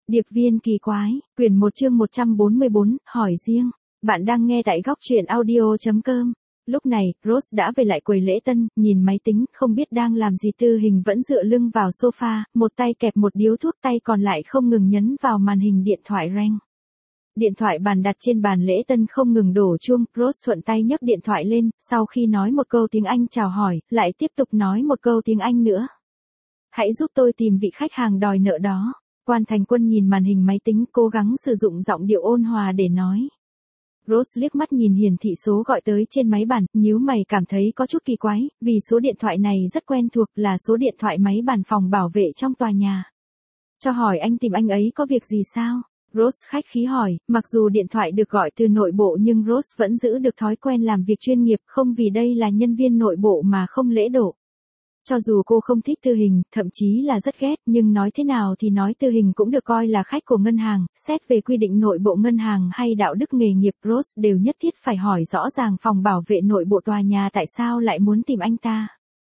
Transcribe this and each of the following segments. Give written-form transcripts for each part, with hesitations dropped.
Điệp viên kỳ quái, quyển 1 chương 144, hỏi riêng. Bạn đang nghe tại góc truyện audio.com. Lúc này, Rose đã về lại quầy lễ tân, nhìn máy tính, không biết đang làm gì. Tư Hình vẫn dựa lưng vào sofa, một tay kẹp một điếu thuốc, tay còn lại không ngừng nhấn vào màn hình điện thoại reng. Điện thoại bàn đặt trên bàn lễ tân không ngừng đổ chuông, Rose thuận tay nhấc điện thoại lên, sau khi nói một câu tiếng Anh chào hỏi, lại tiếp tục nói một câu tiếng Anh nữa. Hãy giúp tôi tìm vị khách hàng đòi nợ đó. Quan Thành Quân nhìn màn hình máy tính, cố gắng sử dụng giọng điệu ôn hòa để nói. Rose liếc mắt nhìn hiển thị số gọi tới trên máy bàn, nhíu mày cảm thấy có chút kỳ quái, vì số điện thoại này rất quen thuộc, là số điện thoại máy bàn phòng bảo vệ trong tòa nhà. Cho hỏi anh tìm anh ấy có việc gì sao? Rose khách khí hỏi, mặc dù điện thoại được gọi từ nội bộ nhưng Rose vẫn giữ được thói quen làm việc chuyên nghiệp, không vì đây là nhân viên nội bộ mà không lễ độ. Cho dù cô không thích Tư Hình, thậm chí là rất ghét, nhưng nói thế nào thì nói Tư Hình cũng được coi là khách của ngân hàng, xét về quy định nội bộ ngân hàng hay đạo đức nghề nghiệp, Rose đều nhất thiết phải hỏi rõ ràng phòng bảo vệ nội bộ tòa nhà tại sao lại muốn tìm anh ta.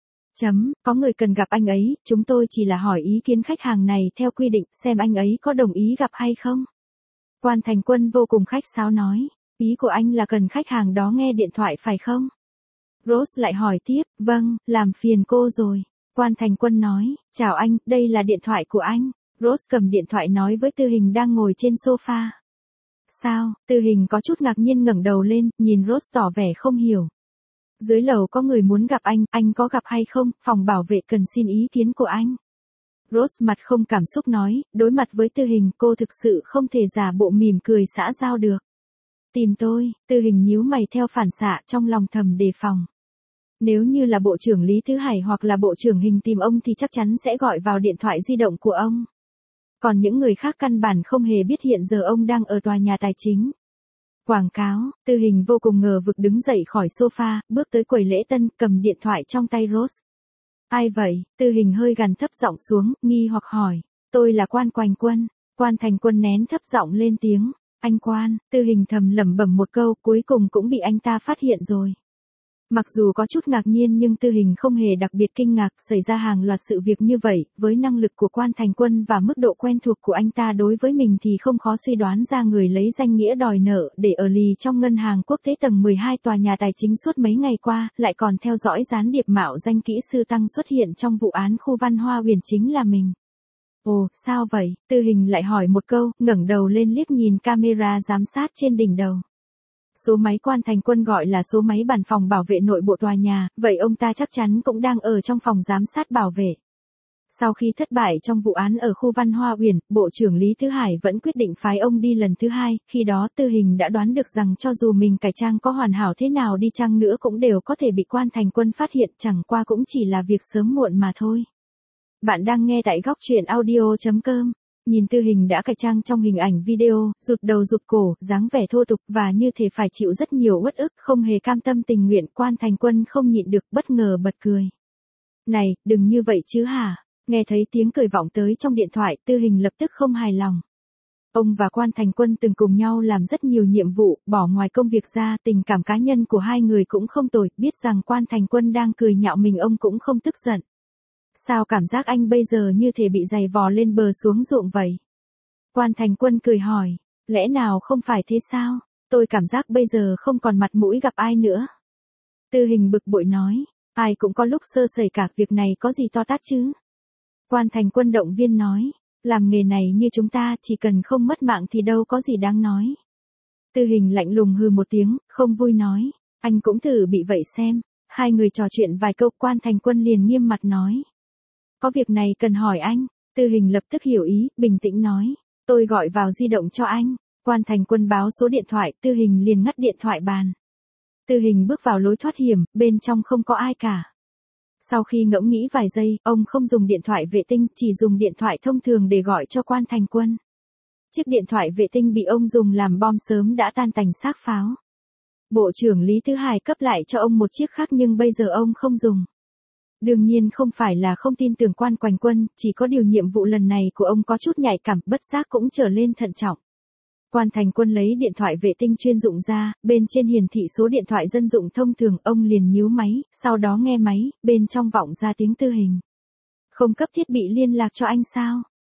Có người cần gặp anh ấy, chúng tôi chỉ là hỏi ý kiến khách hàng này theo quy định, xem anh ấy có đồng ý gặp hay không. Quan Thành Quân vô cùng khách sáo nói, ý của anh là cần khách hàng đó nghe điện thoại phải không? Rose lại hỏi tiếp, vâng, làm phiền cô rồi. Quan Thành Quân nói, chào anh, đây là điện thoại của anh. Rose cầm điện thoại nói với Tư Hình đang ngồi trên sofa. Sao? Tư Hình có chút ngạc nhiên ngẩng đầu lên, nhìn Rose tỏ vẻ không hiểu. Dưới lầu có người muốn gặp anh có gặp hay không, phòng bảo vệ cần xin ý kiến của anh. Rose mặt không cảm xúc nói, đối mặt với Tư Hình cô thực sự không thể giả bộ mỉm cười xã giao được. Tìm tôi, Tư Hình nhíu mày theo phản xạ trong lòng thầm đề phòng. Nếu như là Bộ trưởng Lý Thứ Hải hoặc là Bộ trưởng Hình tìm ông thì chắc chắn sẽ gọi vào điện thoại di động của ông. Còn những người khác căn bản không hề biết hiện giờ ông đang ở tòa nhà tài chính. Quảng cáo, Tư Hình vô cùng ngờ vực đứng dậy khỏi sofa, bước tới quầy lễ tân, cầm điện thoại trong tay Rose. Ai vậy? Tư Hình hơi gằn thấp giọng xuống, nghi hoặc hỏi. Tôi là Quan Thành Quân. Quan Thành Quân nén thấp giọng lên tiếng. Anh Quan, Tư Hình thầm lẩm bẩm một câu, cuối cùng cũng bị anh ta phát hiện rồi. Mặc dù có chút ngạc nhiên nhưng Tư Hình không hề đặc biệt kinh ngạc, xảy ra hàng loạt sự việc như vậy, với năng lực của Quan Thành Quân và mức độ quen thuộc của anh ta đối với mình thì không khó suy đoán ra người lấy danh nghĩa đòi nợ để ở lì trong ngân hàng quốc tế tầng 12 tòa nhà tài chính suốt mấy ngày qua, lại còn theo dõi gián điệp mạo danh kỹ sư Tăng xuất hiện trong vụ án khu Văn Hoa Huyền chính là mình. Ồ, sao vậy? Tư Hình lại hỏi một câu, ngẩng đầu lên liếc nhìn camera giám sát trên đỉnh đầu. Số máy Quan Thành Quân gọi là số máy bàn phòng bảo vệ nội bộ tòa nhà, vậy ông ta chắc chắn cũng đang ở trong phòng giám sát bảo vệ. Sau khi thất bại trong vụ án ở khu Văn Hoa Uyển, Bộ trưởng Lý Thứ Hải vẫn quyết định phái ông đi lần thứ hai, khi đó Tư Hình đã đoán được rằng cho dù mình cải trang có hoàn hảo thế nào đi chăng nữa cũng đều có thể bị Quan Thành Quân phát hiện, chẳng qua cũng chỉ là việc sớm muộn mà thôi. Bạn đang nghe tại góc truyện audio.com. Nhìn Tư Hình đã cải trang trong hình ảnh video, rụt đầu rụt cổ, dáng vẻ thô tục và như thể phải chịu rất nhiều uất ức, không hề cam tâm tình nguyện, Quan Thành Quân không nhịn được bất ngờ bật cười. Này, đừng như vậy chứ hả? Nghe thấy tiếng cười vọng tới trong điện thoại, Tư Hình lập tức không hài lòng. Ông và Quan Thành Quân từng cùng nhau làm rất nhiều nhiệm vụ, bỏ ngoài công việc ra, tình cảm cá nhân của hai người cũng không tồi, biết rằng Quan Thành Quân đang cười nhạo mình ông cũng không tức giận. Sao cảm giác anh bây giờ như thể bị giày vò lên bờ xuống ruộng vậy? Quan Thành Quân cười hỏi, lẽ nào không phải thế sao? Tôi cảm giác bây giờ không còn mặt mũi gặp ai nữa. Tư Hình bực bội nói, ai cũng có lúc sơ sẩy cả, việc này có gì to tát chứ? Quan Thành Quân động viên nói, làm nghề này như chúng ta chỉ cần không mất mạng thì đâu có gì đáng nói. Tư Hình lạnh lùng hừ một tiếng, không vui nói, anh cũng thử bị vậy xem. Hai người trò chuyện vài câu, Quan Thành Quân liền nghiêm mặt nói. Có việc này cần hỏi anh. Tư Hình lập tức hiểu ý, bình tĩnh nói. Tôi gọi vào di động cho anh. Quan Thành Quân báo số điện thoại, Tư Hình liền ngắt điện thoại bàn. Tư Hình bước vào lối thoát hiểm, bên trong không có ai cả. Sau khi ngẫm nghĩ vài giây, ông không dùng điện thoại vệ tinh, chỉ dùng điện thoại thông thường để gọi cho Quan Thành Quân. Chiếc điện thoại vệ tinh bị ông dùng làm bom sớm đã tan tành xác pháo. Bộ trưởng Lý Thứ Hải cấp lại cho ông một chiếc khác nhưng bây giờ ông không dùng. Đương nhiên không phải là không tin tưởng Quan Thành Quân, chỉ có điều nhiệm vụ lần này của ông có chút nhạy cảm, bất giác cũng trở lên thận trọng. Quan Thành Quân lấy điện thoại vệ tinh chuyên dụng ra, bên trên hiển thị số điện thoại dân dụng thông thường, ông liền nhíu máy, sau đó nghe máy, bên trong vọng ra tiếng Tư Hình. Không cấp thiết bị liên lạc cho anh sao?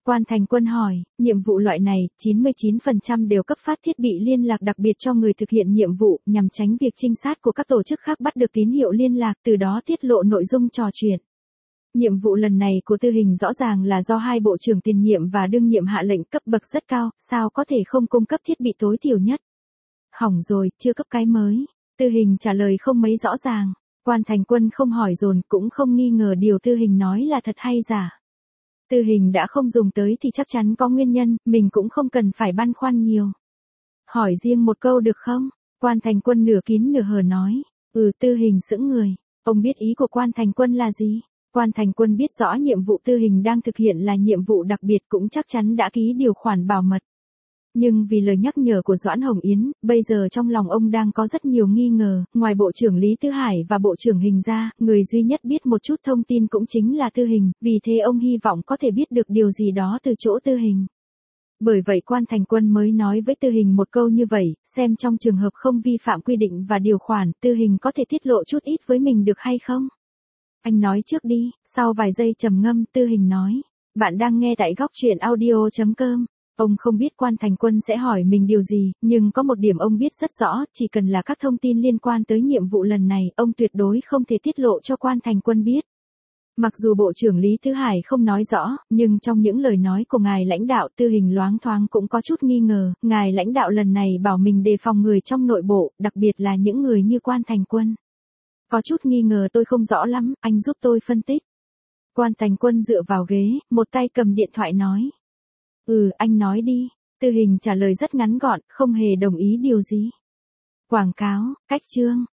Quan Thành Quân hỏi, nhiệm vụ loại này, 99% đều cấp phát thiết bị liên lạc đặc biệt cho người thực hiện nhiệm vụ, nhằm tránh việc trinh sát của các tổ chức khác bắt được tín hiệu liên lạc, từ đó tiết lộ nội dung trò chuyện. Nhiệm vụ lần này của Tư Hình rõ ràng là do hai bộ trưởng tiền nhiệm và đương nhiệm hạ lệnh, cấp bậc rất cao, sao có thể không cung cấp thiết bị tối thiểu nhất. Hỏng rồi, chưa cấp cái mới. Tư Hình trả lời không mấy rõ ràng. Quan Thành Quân không hỏi dồn, cũng không nghi ngờ điều Tư Hình nói là thật hay giả. Tư Hình đã không dùng tới thì chắc chắn có nguyên nhân, mình cũng không cần phải băn khoăn nhiều. Hỏi riêng một câu được không? Quan Thành Quân nửa kín nửa hờ nói. Tư Hình sững người. Ông biết ý của Quan Thành Quân là gì? Quan Thành Quân biết rõ nhiệm vụ Tư Hình đang thực hiện là nhiệm vụ đặc biệt, cũng chắc chắn đã ký điều khoản bảo mật. Nhưng vì lời nhắc nhở của Doãn Hồng Yến, bây giờ trong lòng ông đang có rất nhiều nghi ngờ, ngoài Bộ trưởng Lý Tư Hải và Bộ trưởng Hình ra, người duy nhất biết một chút thông tin cũng chính là Tư Hình, vì thế ông hy vọng có thể biết được điều gì đó từ chỗ Tư Hình. Bởi vậy Quan Thành Quân mới nói với Tư Hình một câu như vậy, xem trong trường hợp không vi phạm quy định và điều khoản, Tư Hình có thể tiết lộ chút ít với mình được hay không? Anh nói trước đi. Sau vài giây trầm ngâm, Tư Hình nói, bạn đang nghe tại góc truyện audio.com. Ông không biết Quan Thành Quân sẽ hỏi mình điều gì, nhưng có một điểm ông biết rất rõ, chỉ cần là các thông tin liên quan tới nhiệm vụ lần này, ông tuyệt đối không thể tiết lộ cho Quan Thành Quân biết. Mặc dù Bộ trưởng Lý Tư Hải không nói rõ, nhưng trong những lời nói của ngài lãnh đạo, Tư Hình loáng thoáng cũng có chút nghi ngờ, ngài lãnh đạo lần này bảo mình đề phòng người trong nội bộ, đặc biệt là những người như Quan Thành Quân. Có chút nghi ngờ tôi không rõ lắm, anh giúp tôi phân tích. Quan Thành Quân dựa vào ghế, một tay cầm điện thoại nói. Anh nói đi. Tư Hình trả lời rất ngắn gọn, không hề đồng ý điều gì. Quảng cáo, cách chương.